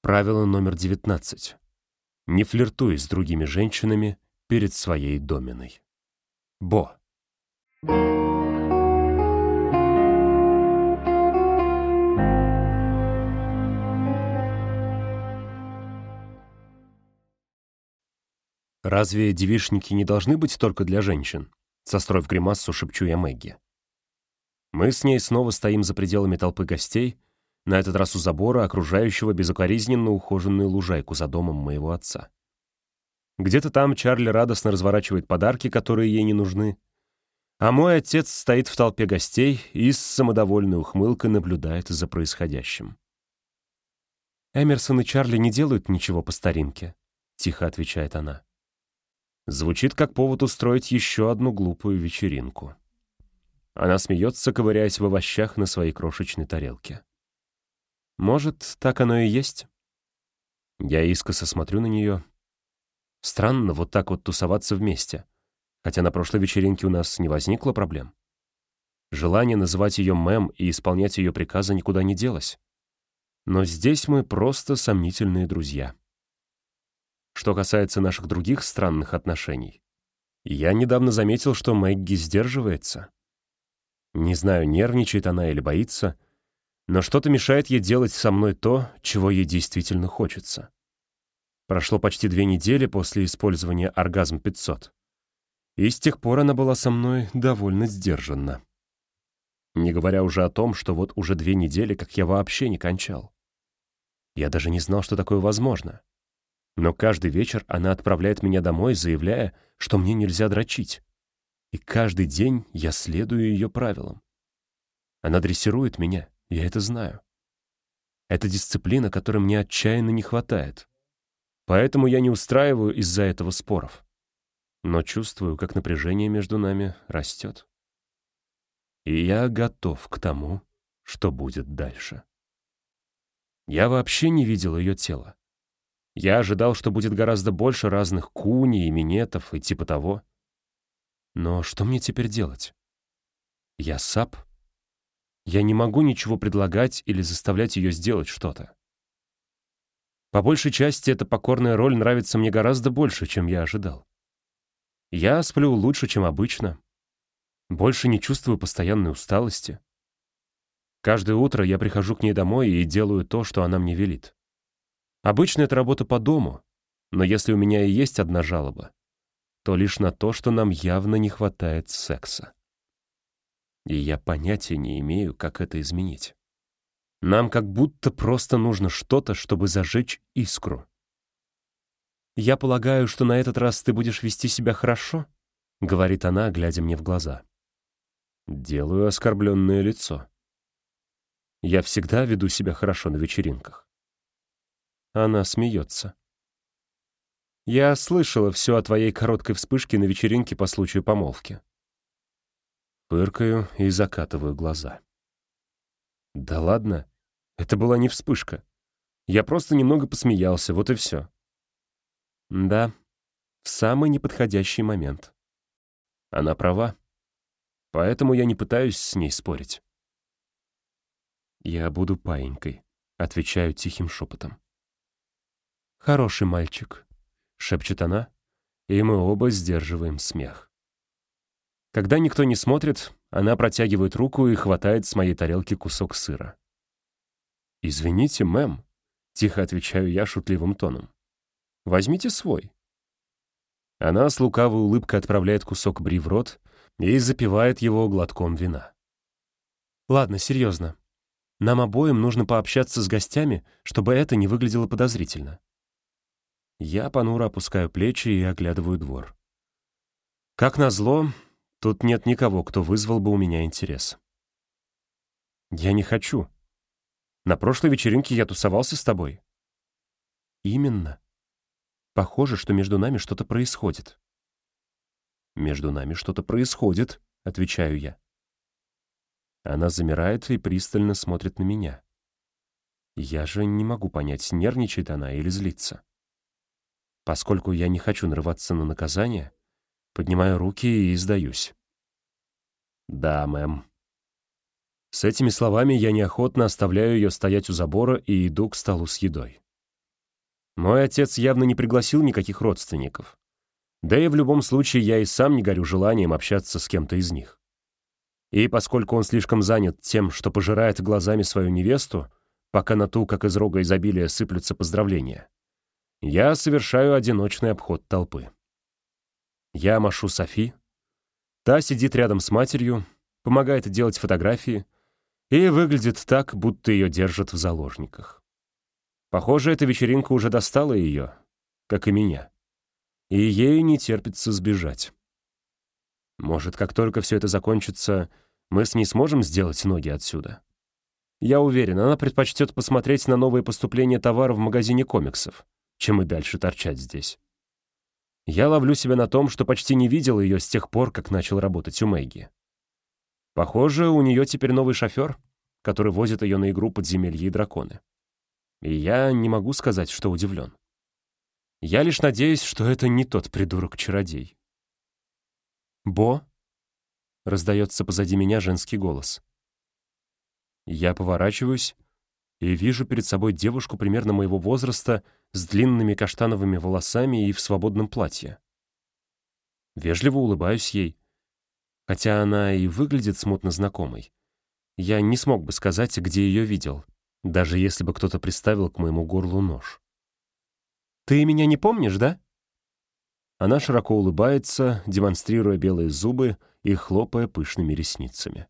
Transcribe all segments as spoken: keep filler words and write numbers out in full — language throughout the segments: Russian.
Правило номер девятнадцать. Не флиртуй с другими женщинами перед своей доминой. Бо. «Разве девичники не должны быть только для женщин?» Состроив гримассу, шепчу я Мэгги. Мы с ней снова стоим за пределами толпы гостей, на этот раз у забора, окружающего безукоризненно ухоженную лужайку за домом моего отца. Где-то там Чарли радостно разворачивает подарки, которые ей не нужны, а мой отец стоит в толпе гостей и с самодовольной ухмылкой наблюдает за происходящим. «Эмерсон и Чарли не делают ничего по старинке», — тихо отвечает она. Звучит как повод устроить еще одну глупую вечеринку. Она смеется, ковыряясь в овощах на своей крошечной тарелке. Может, так оно и есть? Я искоса смотрю на нее. Странно вот так вот тусоваться вместе, хотя на прошлой вечеринке у нас не возникло проблем. Желание называть ее мэм и исполнять ее приказы никуда не делось. Но здесь мы просто сомнительные друзья. Что касается наших других странных отношений, я недавно заметил, что Мэгги сдерживается. Не знаю, нервничает она или боится, но что-то мешает ей делать со мной то, чего ей действительно хочется. Прошло почти две недели после использования «Оргазм пятьсот», и с тех пор она была со мной довольно сдержанна. Не говоря уже о том, что вот уже две недели, как я вообще не кончал. Я даже не знал, что такое возможно. Но каждый вечер она отправляет меня домой, заявляя, что мне нельзя дрочить. И каждый день я следую ее правилам. Она дрессирует меня, я это знаю. Это дисциплина, которой мне отчаянно не хватает. Поэтому я не устраиваю из-за этого споров. Но чувствую, как напряжение между нами растет. И я готов к тому, что будет дальше. Я вообще не видел ее тела. Я ожидал, что будет гораздо больше разных куни и минетов и типа того. Но что мне теперь делать? Я сап. Я не могу ничего предлагать или заставлять ее сделать что-то. По большей части эта покорная роль нравится мне гораздо больше, чем я ожидал. Я сплю лучше, чем обычно. Больше не чувствую постоянной усталости. Каждое утро я прихожу к ней домой и делаю то, что она мне велит. Обычно это работа по дому, но если у меня и есть одна жалоба, то лишь на то, что нам явно не хватает секса. И я понятия не имею, как это изменить. Нам как будто просто нужно что-то, чтобы зажечь искру. «Я полагаю, что на этот раз ты будешь вести себя хорошо?» — говорит она, глядя мне в глаза. Делаю оскорбленное лицо. Я всегда веду себя хорошо на вечеринках. Она смеется. «Я слышала все о твоей короткой вспышке на вечеринке по случаю помолвки». Фыркаю и закатываю глаза. «Да ладно, это была не вспышка. Я просто немного посмеялся, вот и все». Да, в самый неподходящий момент. Она права. Поэтому я не пытаюсь с ней спорить. «Я буду паинькой», — отвечаю тихим шепотом. «Хороший мальчик», — шепчет она, и мы оба сдерживаем смех. Когда никто не смотрит, она протягивает руку и хватает с моей тарелки кусок сыра. «Извините, мэм», — тихо отвечаю я шутливым тоном. «Возьмите свой». Она с лукавой улыбкой отправляет кусок бри в рот и запивает его глотком вина. «Ладно, серьезно. Нам обоим нужно пообщаться с гостями, чтобы это не выглядело подозрительно». Я понуро опускаю плечи и оглядываю двор. Как назло, тут нет никого, кто вызвал бы у меня интерес. Я не хочу. На прошлой вечеринке я тусовался с тобой. Именно. Похоже, что между нами что-то происходит. Между нами что-то происходит, отвечаю я. Она замирает и пристально смотрит на меня. Я же не могу понять, нервничает она или злится. Поскольку я не хочу нарываться на наказание, поднимаю руки и сдаюсь. «Да, мэм». С этими словами я неохотно оставляю ее стоять у забора и иду к столу с едой. Мой отец явно не пригласил никаких родственников. Да и в любом случае я и сам не горю желанием общаться с кем-то из них. И поскольку он слишком занят тем, что пожирает глазами свою невесту, пока на ту, как из рога изобилия, сыплются поздравления, я совершаю одиночный обход толпы. Я машу Софи. Та сидит рядом с матерью, помогает делать фотографии и выглядит так, будто ее держат в заложниках. Похоже, эта вечеринка уже достала ее, как и меня, и ей не терпится сбежать. Может, как только все это закончится, мы с ней сможем сделать ноги отсюда? Я уверен, она предпочтет посмотреть на новые поступления товара в магазине комиксов, чем и дальше торчать здесь. Я ловлю себя на том, что почти не видел ее с тех пор, как начал работать у Мэгги. Похоже, у нее теперь новый шофер, который возит ее на игру «Подземелья и драконы». И я не могу сказать, что удивлен. Я лишь надеюсь, что это не тот придурок-чародей. «Бо?» — раздается позади меня женский голос. Я поворачиваюсь и вижу перед собой девушку примерно моего возраста с длинными каштановыми волосами и в свободном платье. Вежливо улыбаюсь ей, хотя она и выглядит смутно знакомой. Я не смог бы сказать, где ее видел, даже если бы кто-то приставил к моему горлу нож. «Ты меня не помнишь, да?» Она широко улыбается, демонстрируя белые зубы и хлопая пышными ресницами.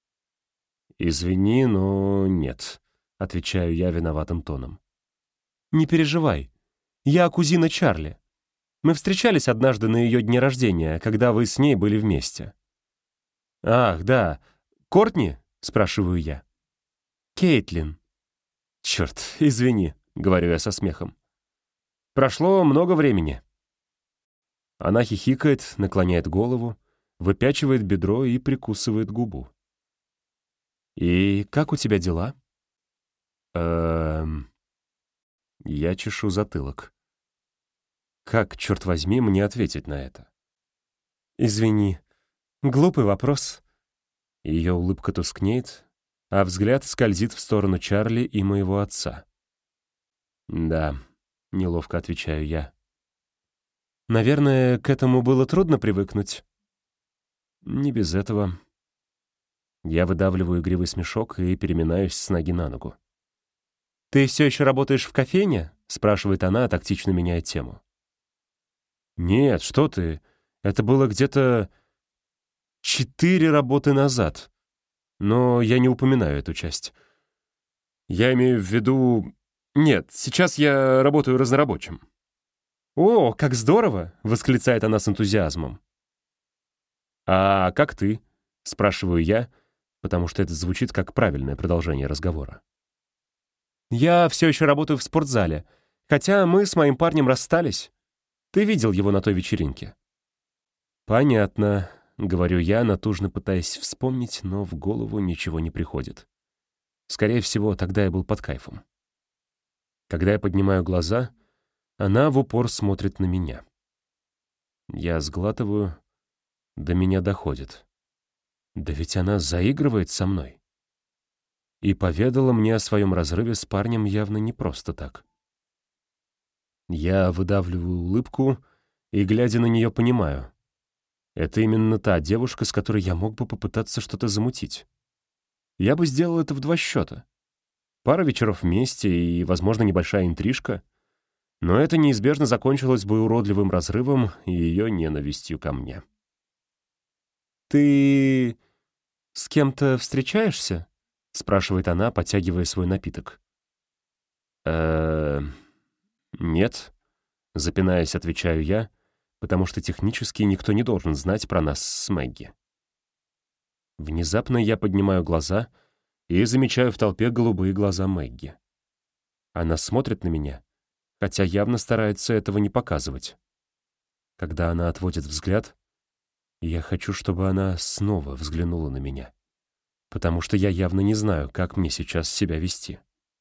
«Извини, но нет», — отвечаю я виноватым тоном. «Не переживай. Я кузина Чарли. Мы встречались однажды на ее дне рождения, когда вы с ней были вместе». «Ах, да. Кортни?» — спрашиваю я. «Кейтлин». «Черт, извини», — говорю я со смехом. «Прошло много времени». Она хихикает, наклоняет голову, выпячивает бедро и прикусывает губу. «И как у тебя дела?» «Эм...» Я чешу затылок. Как, черт возьми, мне ответить на это? «Извини, глупый вопрос». Ее улыбка тускнеет, а взгляд скользит в сторону Чарли и моего отца. «Да», — неловко отвечаю я. «Наверное, к этому было трудно привыкнуть?» «Не без этого». Я выдавливаю игривый смешок и переминаюсь с ноги на ногу. «Ты все еще работаешь в кофейне?» — спрашивает она, тактично меняя тему. «Нет, что ты. Это было где-то четыре работы назад. Но я не упоминаю эту часть. Я имею в виду... Нет, сейчас я работаю разнорабочим». «О, как здорово!» — восклицает она с энтузиазмом. «А как ты?» — спрашиваю я, потому что это звучит как правильное продолжение разговора. «Я все еще работаю в спортзале, хотя мы с моим парнем расстались. Ты видел его на той вечеринке?» «Понятно», — говорю я, натужно пытаясь вспомнить, но в голову ничего не приходит. Скорее всего, тогда я был под кайфом. Когда я поднимаю глаза, она в упор смотрит на меня. Я сглатываю, до меня доходит. Да ведь она заигрывает со мной. И поведала мне о своем разрыве с парнем явно не просто так. Я выдавливаю улыбку и, глядя на нее, понимаю. Это именно та девушка, с которой я мог бы попытаться что-то замутить. Я бы сделал это в два счета. Пара вечеров вместе и, возможно, небольшая интрижка. Но это неизбежно закончилось бы уродливым разрывом и ее ненавистью ко мне. «Ты с кем-то встречаешься?» — спрашивает она, подтягивая свой напиток. э «Нет», — запинаясь, отвечаю я, потому что технически никто не должен знать про нас с Мэгги. Внезапно я поднимаю глаза и замечаю в толпе голубые глаза Мэгги. Она смотрит на меня, хотя явно старается этого не показывать. Когда она отводит взгляд, я хочу, чтобы она снова взглянула на меня, потому что я явно не знаю, как мне сейчас себя вести.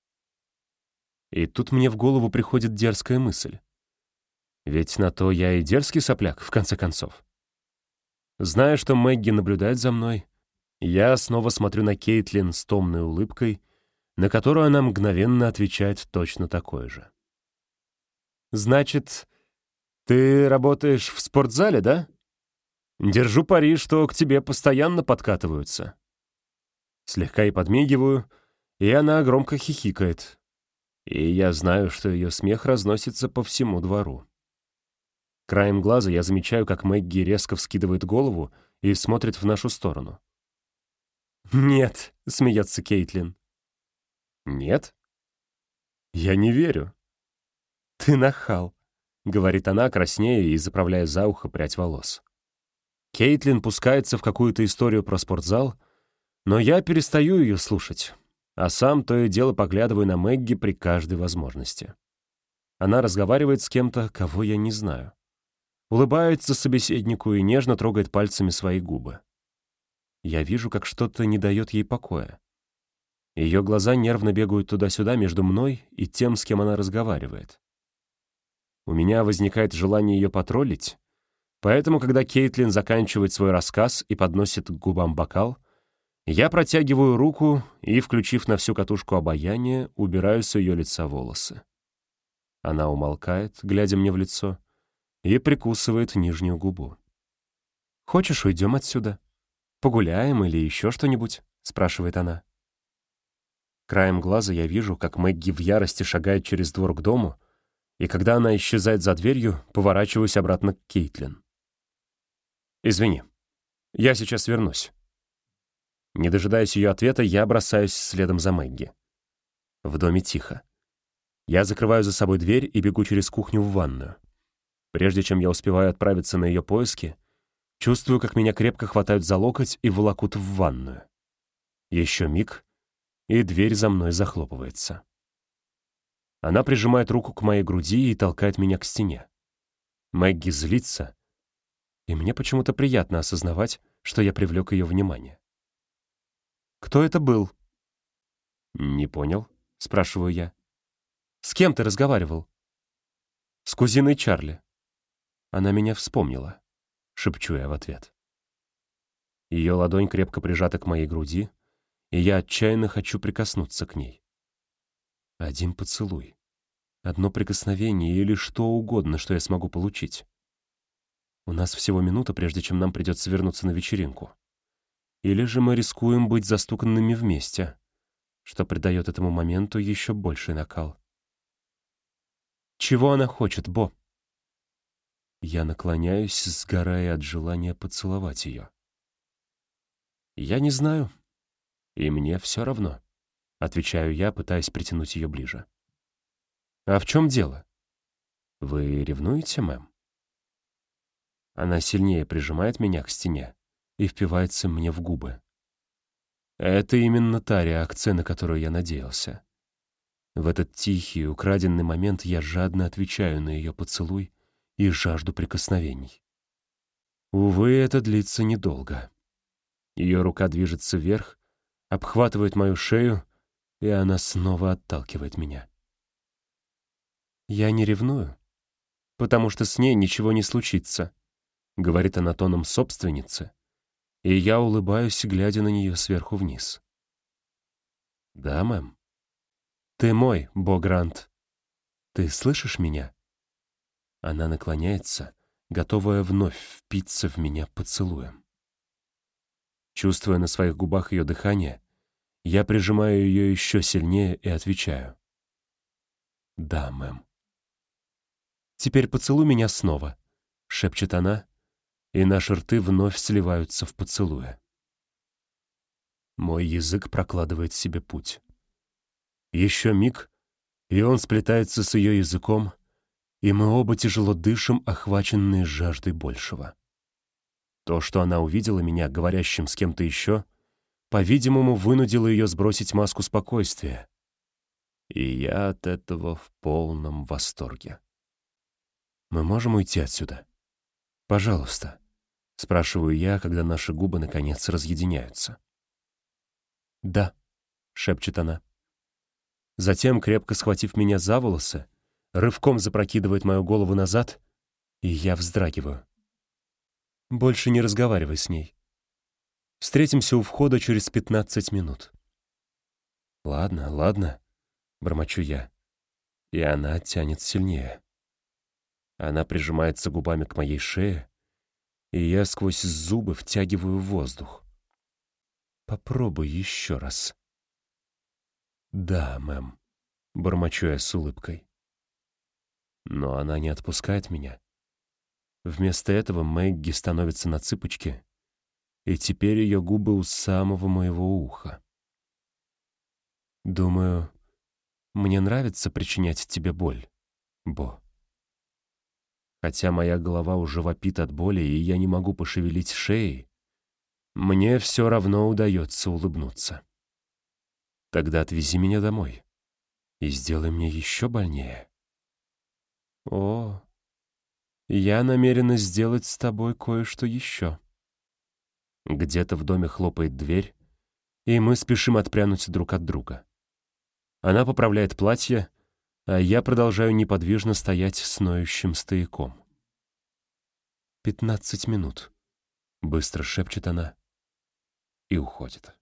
И тут мне в голову приходит дерзкая мысль. Ведь на то я и дерзкий сопляк, в конце концов. Зная, что Мэгги наблюдает за мной, я снова смотрю на Кейтлин с томной улыбкой, на которую она мгновенно отвечает точно такой же. Значит, ты работаешь в спортзале, да? Держу пари, что к тебе постоянно подкатываются. Слегка ей подмигиваю, и она громко хихикает. И я знаю, что ее смех разносится по всему двору. Краем глаза я замечаю, как Мэгги резко вскидывает голову и смотрит в нашу сторону. «Нет», — смеется Кейтлин. «Нет?» «Я не верю». «Ты нахал», — говорит она, краснея и заправляя за ухо прядь волос. Кейтлин пускается в какую-то историю про спортзал, но я перестаю ее слушать, а сам то и дело поглядываю на Мэгги при каждой возможности. Она разговаривает с кем-то, кого я не знаю. Улыбается собеседнику и нежно трогает пальцами свои губы. Я вижу, как что-то не дает ей покоя. Ее глаза нервно бегают туда-сюда между мной и тем, с кем она разговаривает. У меня возникает желание ее потроллить, поэтому, когда Кейтлин заканчивает свой рассказ и подносит к губам бокал, я протягиваю руку и, включив на всю катушку обаяние, убираю с ее лица волосы. Она умолкает, глядя мне в лицо, и прикусывает нижнюю губу. «Хочешь, уйдем отсюда? Погуляем или еще что-нибудь?» — спрашивает она. Краем глаза я вижу, как Мэгги в ярости шагает через двор к дому, и когда она исчезает за дверью, поворачиваюсь обратно к Кейтлин. «Извини, я сейчас вернусь». Не дожидаясь ее ответа, я бросаюсь следом за Мэгги. В доме тихо. Я закрываю за собой дверь и бегу через кухню в ванную. Прежде чем я успеваю отправиться на ее поиски, чувствую, как меня крепко хватают за локоть и волокут в ванную. Еще миг, и дверь за мной захлопывается. Она прижимает руку к моей груди и толкает меня к стене. Мэгги злится, и мне почему-то приятно осознавать, что я привлек ее внимание. «Кто это был?» «Не понял», — спрашиваю я. «С кем ты разговаривал?» «С кузиной Чарли». Она меня вспомнила, шепчу я в ответ. Ее ладонь крепко прижата к моей груди, и я отчаянно хочу прикоснуться к ней. Один поцелуй, одно прикосновение или что угодно, что я смогу получить. У нас всего минута, прежде чем нам придется вернуться на вечеринку. Или же мы рискуем быть застуканными вместе, что придает этому моменту еще больший накал. «Чего она хочет, Бо?» Я наклоняюсь, сгорая от желания поцеловать ее. «Я не знаю, и мне все равно», — отвечаю я, пытаясь притянуть ее ближе. «А в чем дело? Вы ревнуете, мэм?» Она сильнее прижимает меня к стене и впивается мне в губы. Это именно та реакция, на которую я надеялся. В этот тихий, украденный момент я жадно отвечаю на ее поцелуй и жажду прикосновений. Увы, это длится недолго. Ее рука движется вверх, обхватывает мою шею, и она снова отталкивает меня. «Я не ревную, потому что с ней ничего не случится», — говорит она тоном собственницы, и я улыбаюсь, глядя на нее сверху вниз. «Да, мэм. Ты мой, Бо Грант. Ты слышишь меня?» Она наклоняется, готовая вновь впиться в меня поцелуем. Чувствуя на своих губах ее дыхание, я прижимаю ее еще сильнее и отвечаю. «Да, мэм». «Теперь поцелуй меня снова», — шепчет она, и наши рты вновь сливаются в поцелуе. Мой язык прокладывает себе путь. Еще миг, и он сплетается с ее языком, и мы оба тяжело дышим, охваченные жаждой большего. То, что она увидела меня, говорящим с кем-то еще, по-видимому, вынудило ее сбросить маску спокойствия. И я от этого в полном восторге. «Мы можем уйти отсюда? Пожалуйста», — спрашиваю я, когда наши губы, наконец, разъединяются. «Да», — шепчет она. Затем, крепко схватив меня за волосы, рывком запрокидывает мою голову назад, и я вздрагиваю. «Больше не разговаривай с ней. Встретимся у входа через пятнадцать минут». «Ладно, ладно», — бормочу я, и она тянет сильнее. Она прижимается губами к моей шее, и я сквозь зубы втягиваю воздух. Попробуй еще раз. Да, мэм, бормочу я с улыбкой. Но она не отпускает меня. Вместо этого Мэгги становится на цыпочки, и теперь ее губы у самого моего уха. Думаю, мне нравится причинять тебе боль, Бо. Хотя моя голова уже вопит от боли, и я не могу пошевелить шеей, мне все равно удается улыбнуться. Тогда отвези меня домой и сделай мне еще больнее. О, я намерена сделать с тобой кое-что еще. Где-то в доме хлопает дверь, и мы спешим отпрянуть друг от друга. Она поправляет платье, а я продолжаю неподвижно стоять с ноющим стояком. «Пятнадцать минут», — быстро шепчет она и уходит.